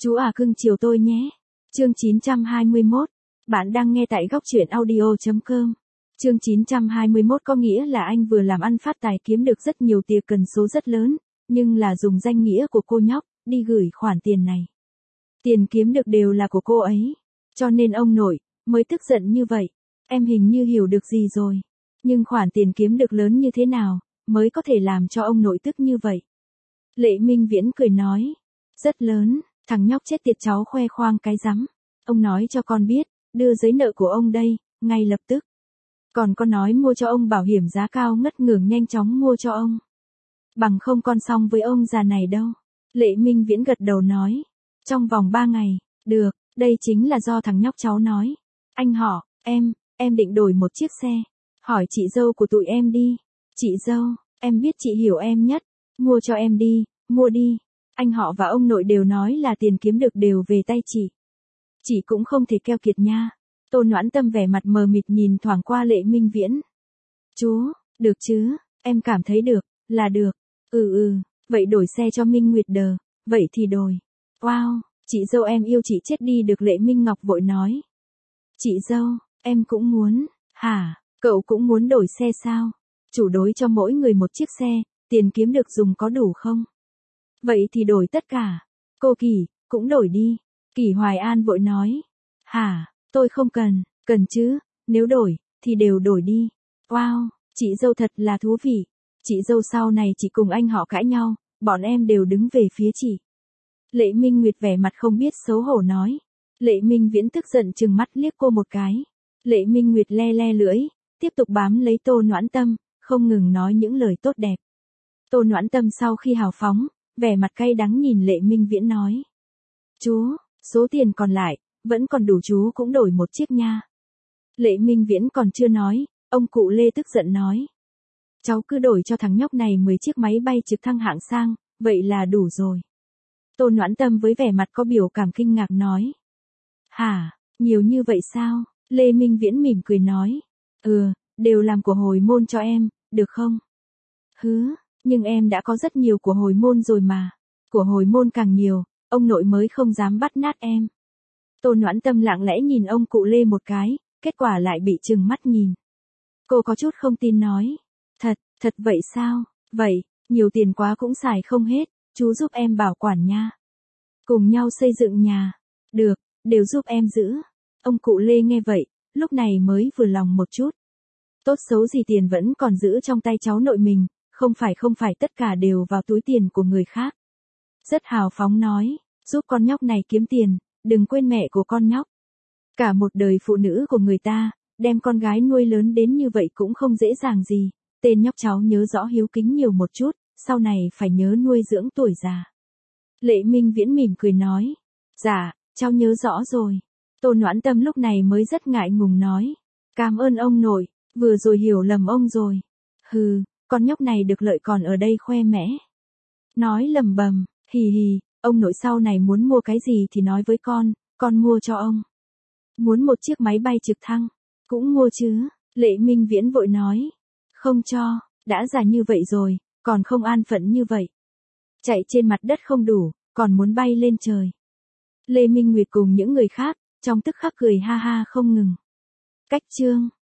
Chú à cưng chiều tôi nhé. Chương 921. Bạn đang nghe tại góc truyện audio.com. Chương 921 có nghĩa là anh vừa làm ăn phát tài kiếm được rất nhiều tiền cần số rất lớn, nhưng là dùng danh nghĩa của cô nhóc, đi gửi khoản tiền này. Tiền kiếm được đều là của cô ấy. Cho nên ông nội, mới tức giận như vậy. Em hình như hiểu được gì rồi. Nhưng khoản tiền kiếm được lớn như thế nào, mới có thể làm cho ông nội tức như vậy. Lệ Minh Viễn cười nói. Rất lớn, thằng nhóc chết tiệt cháu khoe khoang cái rắm. Ông nói cho con biết, đưa giấy nợ của ông đây, ngay lập tức. Còn con nói mua cho ông bảo hiểm giá cao ngất ngưởng nhanh chóng mua cho ông. Bằng không con xong với ông già này đâu. Lệ Minh Viễn gật đầu nói. Trong vòng 3 ngày, được, đây chính là do thằng nhóc cháu nói. Anh họ, em định đổi một chiếc xe. Hỏi chị dâu của tụi em đi. Chị dâu, em biết chị hiểu em nhất. Mua cho em đi, mua đi. Anh họ và ông nội đều nói là tiền kiếm được đều về tay chị. Chị cũng không thể keo kiệt nha. Tô Noãn Tâm vẻ mặt mờ mịt nhìn thoáng qua Lệ Minh Viễn. Chú, được chứ, em cảm thấy được, là được. Vậy đổi xe cho Minh Nguyệt đờ, vậy thì đổi. Wow, chị dâu em yêu chị chết đi được. Lệ Minh Ngọc vội nói. Chị dâu, em cũng muốn. Hả, cậu cũng muốn đổi xe sao? Chủ đối cho mỗi người một chiếc xe, tiền kiếm được dùng có đủ không? Vậy thì đổi tất cả. Cô Kỳ, cũng đổi đi. Kỳ Hoài An vội nói. Hả, tôi không cần chứ, nếu đổi, thì đều đổi đi. Wow, chị dâu thật là thú vị. Chị dâu sau này chỉ cùng anh họ cãi nhau, bọn em đều đứng về phía chị. Lệ Minh Nguyệt vẻ mặt không biết xấu hổ nói. Lệ Minh Viễn tức giận trừng mắt liếc cô một cái. Lệ Minh Nguyệt le le lưỡi, tiếp tục bám lấy Tô Noãn Tâm, không ngừng nói những lời tốt đẹp. Tô Noãn Tâm sau khi hào phóng, vẻ mặt cay đắng nhìn Lệ Minh Viễn nói. Chú, số tiền còn lại, vẫn còn đủ chú cũng đổi một chiếc nha. Lệ Minh Viễn còn chưa nói, ông cụ Lê tức giận nói. Cháu cứ đổi cho thằng nhóc này 10 chiếc máy bay trực thăng hạng sang, vậy là đủ rồi. Tô Noãn Tâm với vẻ mặt có biểu cảm kinh ngạc nói. Hả, nhiều như vậy sao? Lê Minh Viễn mỉm cười nói. Đều làm của hồi môn cho em, được không? Nhưng em đã có rất nhiều của hồi môn rồi mà. Của hồi môn càng nhiều, ông nội mới không dám bắt nạt em. Tô Noãn Tâm lặng lẽ nhìn ông cụ Lê một cái, kết quả lại bị trừng mắt nhìn. Cô có chút không tin nói. Thật vậy sao? Vậy, nhiều tiền quá cũng xài không hết, chú giúp em bảo quản nha. Cùng nhau xây dựng nhà. Được, đều giúp em giữ. Ông cụ Lê nghe vậy, lúc này mới vừa lòng một chút. Tốt xấu gì tiền vẫn còn giữ trong tay cháu nội mình, không phải tất cả đều vào túi tiền của người khác. Rất hào phóng nói, giúp con nhóc này kiếm tiền, đừng quên mẹ của con nhóc. Cả một đời phụ nữ của người ta, đem con gái nuôi lớn đến như vậy cũng không dễ dàng gì. Tên nhóc cháu nhớ rõ hiếu kính nhiều một chút, sau này phải nhớ nuôi dưỡng tuổi già. Lệ Minh Viễn mỉm cười nói. Dạ, cháu nhớ rõ rồi. Tô Noãn Tâm lúc này mới rất ngại ngùng nói. Cảm ơn ông nội, vừa rồi hiểu lầm ông rồi. Con nhóc này được lợi còn ở đây khoe mẽ. Nói lầm bầm, hì, ông nội sau này muốn mua cái gì thì nói với con mua cho ông. Muốn một chiếc máy bay trực thăng, cũng mua chứ. Lệ Minh Viễn vội nói. Không cho, đã già như vậy rồi, còn không an phận như vậy. Chạy trên mặt đất không đủ, còn muốn bay lên trời. Lê Minh Nguyệt cùng những người khác, trong tức khắc cười ha ha không ngừng. Cách chương